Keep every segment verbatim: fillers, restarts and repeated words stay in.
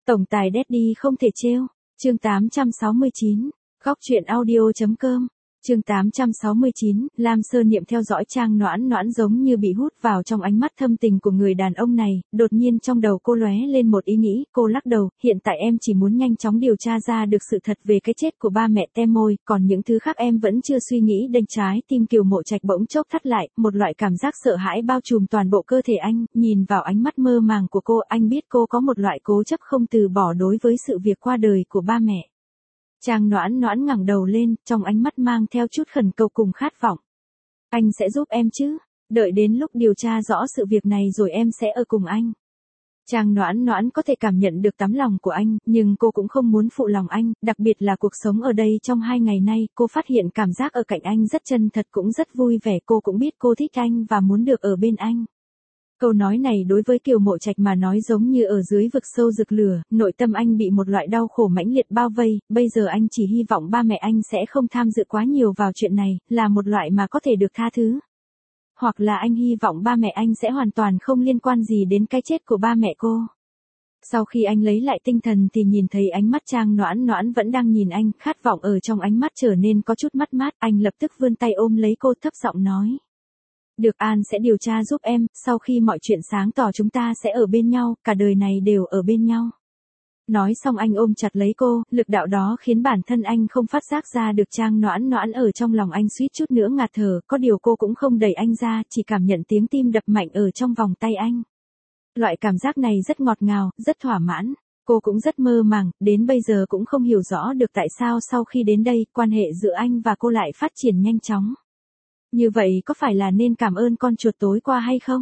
Tổng tài Daddy không thể trêu. Chương tám trăm sáu mươi chín. Góc truyện audio.com. Chương tám trăm sáu mươi chín, Lam Sơ Niệm theo dõi Trang Noãn Noãn giống như bị hút vào trong ánh mắt thâm tình của người đàn ông này, đột nhiên trong đầu cô lóe lên một ý nghĩ, cô lắc đầu, hiện tại em chỉ muốn nhanh chóng điều tra ra được sự thật về cái chết của ba mẹ Tem Môi, còn những thứ khác em vẫn chưa suy nghĩ đành trái tim Kiều Mộ Trạch bỗng chốc thắt lại, một loại cảm giác sợ hãi bao trùm toàn bộ cơ thể anh, nhìn vào ánh mắt mơ màng của cô, anh biết cô có một loại cố chấp không từ bỏ đối với sự việc qua đời của ba mẹ. Trang Noãn Noãn ngẩng đầu lên, trong ánh mắt mang theo chút khẩn cầu cùng khát vọng. Anh sẽ giúp em chứ? Đợi đến lúc điều tra rõ sự việc này rồi em sẽ ở cùng anh. Trang Noãn Noãn có thể cảm nhận được tấm lòng của anh, nhưng cô cũng không muốn phụ lòng anh, đặc biệt là cuộc sống ở đây trong hai ngày nay, cô phát hiện cảm giác ở cạnh anh rất chân thật cũng rất vui vẻ, cô cũng biết cô thích anh và muốn được ở bên anh. Câu nói này đối với Kiều Mộ Trạch mà nói giống như ở dưới vực sâu rực lửa, nội tâm anh bị một loại đau khổ mãnh liệt bao vây, bây giờ anh chỉ hy vọng ba mẹ anh sẽ không tham dự quá nhiều vào chuyện này, là một loại mà có thể được tha thứ. Hoặc là anh hy vọng ba mẹ anh sẽ hoàn toàn không liên quan gì đến cái chết của ba mẹ cô. Sau khi anh lấy lại tinh thần thì nhìn thấy ánh mắt Trang Noãn Noãn vẫn đang nhìn anh, khát vọng ở trong ánh mắt trở nên có chút mất mát, anh lập tức vươn tay ôm lấy cô thấp giọng nói. Được, An sẽ điều tra giúp em, sau khi mọi chuyện sáng tỏ chúng ta sẽ ở bên nhau, cả đời này đều ở bên nhau. Nói xong anh ôm chặt lấy cô, lực đạo đó khiến bản thân anh không phát giác ra được Trang Noãn Noãn ở trong lòng anh suýt chút nữa ngạt thở, có điều cô cũng không đẩy anh ra, chỉ cảm nhận tiếng tim đập mạnh ở trong vòng tay anh. Loại cảm giác này rất ngọt ngào, rất thỏa mãn, cô cũng rất mơ màng, đến bây giờ cũng không hiểu rõ được tại sao sau khi đến đây, quan hệ giữa anh và cô lại phát triển nhanh chóng. Như vậy có phải là nên cảm ơn con chuột tối qua hay không?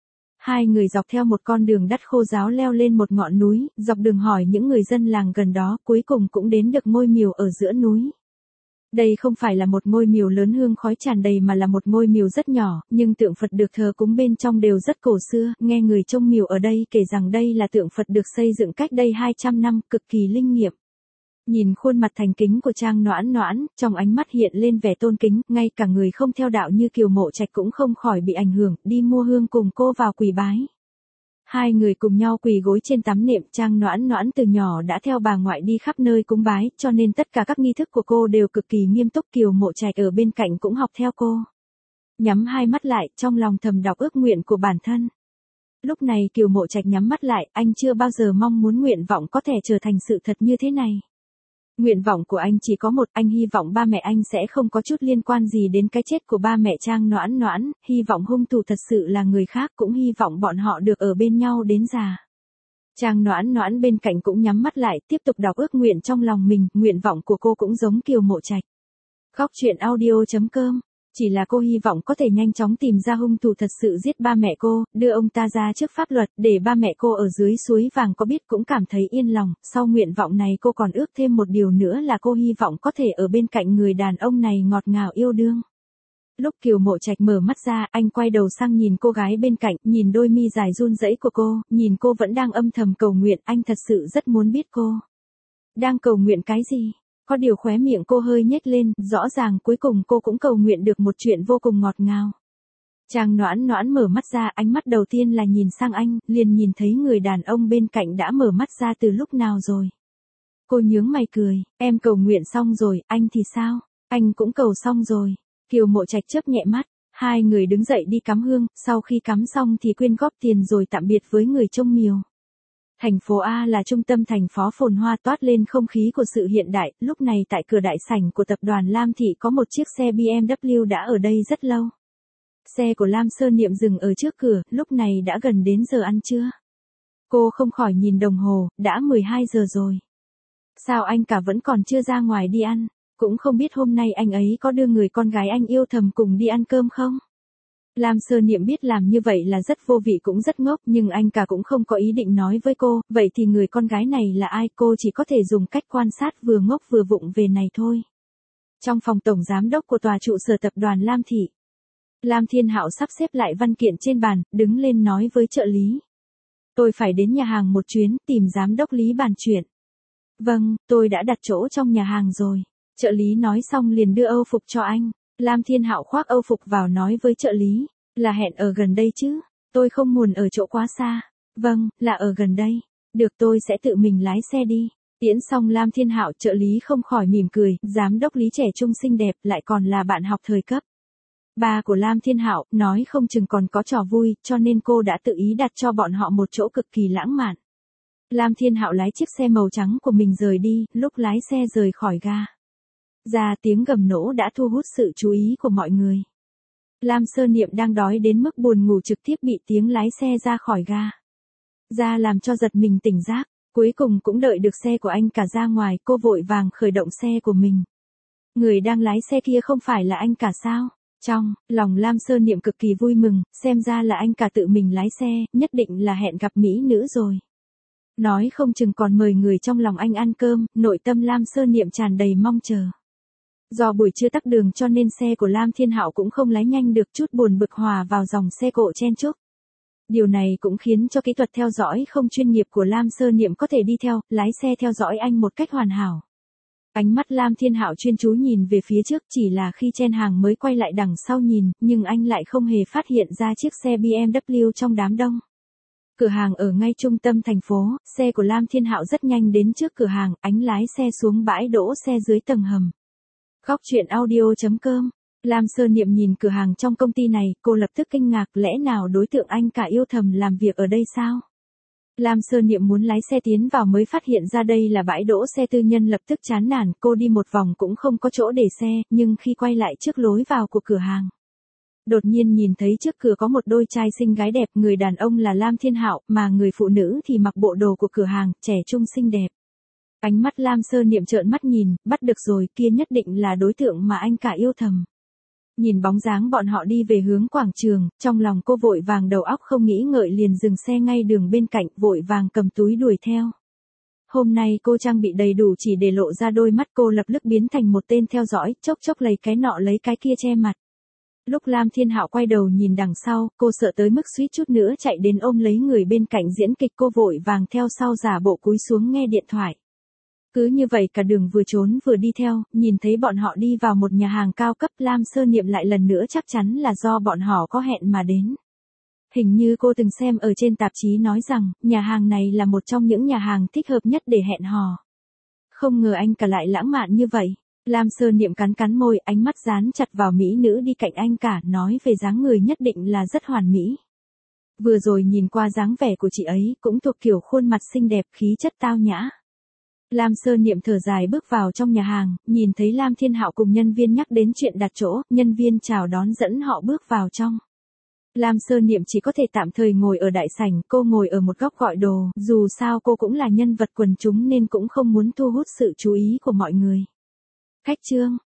Hai người dọc theo một con đường đất khô ráo leo lên một ngọn núi, dọc đường hỏi những người dân làng gần đó, cuối cùng cũng đến được ngôi miều ở giữa núi. Đây không phải là một ngôi miều lớn hương khói tràn đầy mà là một ngôi miều rất nhỏ, nhưng tượng Phật được thờ cúng bên trong đều rất cổ xưa, nghe người trông miều ở đây kể rằng đây là tượng Phật được xây dựng cách đây hai trăm năm, cực kỳ linh nghiệm. Nhìn khuôn mặt thành kính của Trang Noãn Noãn, trong ánh mắt hiện lên vẻ tôn kính, ngay cả người không theo đạo như Kiều Mộ Trạch cũng không khỏi bị ảnh hưởng, đi mua hương cùng cô vào quỳ bái. Hai người cùng nhau quỳ gối trên tắm nệm, Trang Noãn Noãn từ nhỏ đã theo bà ngoại đi khắp nơi cúng bái, cho nên tất cả các nghi thức của cô đều cực kỳ nghiêm túc, Kiều Mộ Trạch ở bên cạnh cũng học theo cô. Nhắm hai mắt lại, trong lòng thầm đọc ước nguyện của bản thân. Lúc này Kiều Mộ Trạch nhắm mắt lại, anh chưa bao giờ mong muốn nguyện vọng có thể trở thành sự thật như thế này. Nguyện vọng của anh chỉ có một, anh hy vọng ba mẹ anh sẽ không có chút liên quan gì đến cái chết của ba mẹ Trang Noãn Noãn, hy vọng hung thủ thật sự là người khác, cũng hy vọng bọn họ được ở bên nhau đến già. Trang Noãn Noãn bên cạnh cũng nhắm mắt lại, tiếp tục đọc ước nguyện trong lòng mình, nguyện vọng của cô cũng giống Kiều Mộ Trạch. Góc truyện audio.com. Chỉ là cô hy vọng có thể nhanh chóng tìm ra hung thủ thật sự giết ba mẹ cô, đưa ông ta ra trước pháp luật, để ba mẹ cô ở dưới suối vàng có biết cũng cảm thấy yên lòng. Sau nguyện vọng này cô còn ước thêm một điều nữa là cô hy vọng có thể ở bên cạnh người đàn ông này ngọt ngào yêu đương. Lúc Kiều Mộ Trạch mở mắt ra, anh quay đầu sang nhìn cô gái bên cạnh, nhìn đôi mi dài run rẩy của cô, nhìn cô vẫn đang âm thầm cầu nguyện, anh thật sự rất muốn biết cô đang cầu nguyện cái gì. Có điều khóe miệng cô hơi nhếch lên, rõ ràng cuối cùng cô cũng cầu nguyện được một chuyện vô cùng ngọt ngào. Trang Noãn Noãn mở mắt ra, ánh mắt đầu tiên là nhìn sang anh, liền nhìn thấy người đàn ông bên cạnh đã mở mắt ra từ lúc nào rồi. Cô nhướng mày cười, em cầu nguyện xong rồi, anh thì sao? Anh cũng cầu xong rồi. Kiều Mộ Trạch chớp nhẹ mắt, hai người đứng dậy đi cắm hương, sau khi cắm xong thì quyên góp tiền rồi tạm biệt với người trông miều. Thành phố A là trung tâm thành phố phồn hoa toát lên không khí của sự hiện đại, lúc này tại cửa đại sảnh của tập đoàn Lam Thị có một chiếc xe bê em vê đã ở đây rất lâu. Xe của Lam Sơ Niệm dừng ở trước cửa, lúc này đã gần đến giờ ăn trưa. Cô không khỏi nhìn đồng hồ, đã mười hai giờ rồi. Sao anh cả vẫn còn chưa ra ngoài đi ăn, cũng không biết hôm nay anh ấy có đưa người con gái anh yêu thầm cùng đi ăn cơm không? Lam Sơ Niệm biết làm như vậy là rất vô vị cũng rất ngốc, nhưng anh cả cũng không có ý định nói với cô, vậy thì người con gái này là ai, cô chỉ có thể dùng cách quan sát vừa ngốc vừa vụng về này thôi. Trong phòng tổng giám đốc của tòa trụ sở tập đoàn Lam Thị, Lam Thiên Hạo sắp xếp lại văn kiện trên bàn, đứng lên nói với trợ lý. Tôi phải đến nhà hàng một chuyến, tìm giám đốc Lý bàn chuyện. Vâng, tôi đã đặt chỗ trong nhà hàng rồi. Trợ lý nói xong liền đưa âu phục cho anh. Lam Thiên Hạo khoác âu phục vào nói với trợ lý, là hẹn ở gần đây chứ, tôi không muốn ở chỗ quá xa. Vâng, là ở gần đây. Được, tôi sẽ tự mình lái xe đi. Tiễn xong Lam Thiên Hạo, trợ lý không khỏi mỉm cười, giám đốc Lý trẻ trung xinh đẹp, lại còn là bạn học thời cấp. Ba của Lam Thiên Hạo, nói không chừng còn có trò vui, cho nên cô đã tự ý đặt cho bọn họ một chỗ cực kỳ lãng mạn. Lam Thiên Hạo lái chiếc xe màu trắng của mình rời đi, lúc lái xe rời khỏi ga. Ra tiếng gầm nổ đã thu hút sự chú ý của mọi người. Lam Sơ Niệm đang đói đến mức buồn ngủ trực tiếp bị tiếng lái xe ra khỏi ga. Ra làm cho giật mình tỉnh giấc, cuối cùng cũng đợi được xe của anh cả ra ngoài, cô vội vàng khởi động xe của mình. Người đang lái xe kia không phải là anh cả sao? Trong lòng Lam Sơ Niệm cực kỳ vui mừng, xem ra là anh cả tự mình lái xe, nhất định là hẹn gặp mỹ nữ rồi. Nói không chừng còn mời người trong lòng anh ăn cơm, nội tâm Lam Sơ Niệm tràn đầy mong chờ. Do buổi trưa tắc đường cho nên xe của Lam Thiên Hạo cũng không lái nhanh được, chút buồn bực hòa vào dòng xe cộ chen chúc. Điều này cũng khiến cho kỹ thuật theo dõi không chuyên nghiệp của Lam Sơ Niệm có thể đi theo, lái xe theo dõi anh một cách hoàn hảo. Ánh mắt Lam Thiên Hạo chuyên chú nhìn về phía trước, chỉ là khi chen hàng mới quay lại đằng sau nhìn, nhưng anh lại không hề phát hiện ra chiếc xe bê em vê trong đám đông. Cửa hàng ở ngay trung tâm thành phố, xe của Lam Thiên Hạo rất nhanh đến trước cửa hàng, anh lái xe xuống bãi đỗ xe dưới tầng hầm. Góc truyện audio chấm com. Lam Sơ Niệm nhìn cửa hàng trong công ty này, cô lập tức kinh ngạc, lẽ nào đối tượng anh cả yêu thầm làm việc ở đây sao? Lam Sơ Niệm muốn lái xe tiến vào mới phát hiện ra đây là bãi đỗ xe tư nhân, lập tức chán nản, cô đi một vòng cũng không có chỗ để xe, nhưng khi quay lại trước lối vào của cửa hàng, đột nhiên nhìn thấy trước cửa có một đôi trai xinh gái đẹp, người đàn ông là Lam Thiên Hạo, mà người phụ nữ thì mặc bộ đồ của cửa hàng, trẻ trung xinh đẹp. Ánh mắt Lam Sơ Niệm trợn mắt nhìn, bắt được rồi, kia nhất định là đối tượng mà anh cả yêu thầm. Nhìn bóng dáng bọn họ đi về hướng quảng trường, trong lòng cô vội vàng đầu óc không nghĩ ngợi liền dừng xe ngay đường bên cạnh, vội vàng cầm túi đuổi theo. Hôm nay cô trang bị đầy đủ chỉ để lộ ra đôi mắt, cô lập tức biến thành một tên theo dõi, chốc chốc lấy cái nọ lấy cái kia che mặt. Lúc Lam Thiên Hạo quay đầu nhìn đằng sau, cô sợ tới mức suýt chút nữa chạy đến ôm lấy người bên cạnh diễn kịch, cô vội vàng theo sau giả bộ cúi xuống nghe điện thoại. Cứ như vậy cả đường vừa trốn vừa đi theo, nhìn thấy bọn họ đi vào một nhà hàng cao cấp, Lam Sơ Niệm lại lần nữa chắc chắn là do bọn họ có hẹn mà đến. Hình như cô từng xem ở trên tạp chí nói rằng, nhà hàng này là một trong những nhà hàng thích hợp nhất để hẹn hò. Không ngờ anh cả lại lãng mạn như vậy. Lam Sơ Niệm cắn cắn môi, ánh mắt dán chặt vào mỹ nữ đi cạnh anh cả, nói về dáng người nhất định là rất hoàn mỹ. Vừa rồi nhìn qua dáng vẻ của chị ấy, cũng thuộc kiểu khuôn mặt xinh đẹp, khí chất tao nhã. Lam Sơ Niệm thở dài bước vào trong nhà hàng, nhìn thấy Lam Thiên Hạo cùng nhân viên nhắc đến chuyện đặt chỗ, nhân viên chào đón dẫn họ bước vào trong. Lam Sơ Niệm chỉ có thể tạm thời ngồi ở đại sảnh, cô ngồi ở một góc gọi đồ, dù sao cô cũng là nhân vật quần chúng nên cũng không muốn thu hút sự chú ý của mọi người. Khách trương,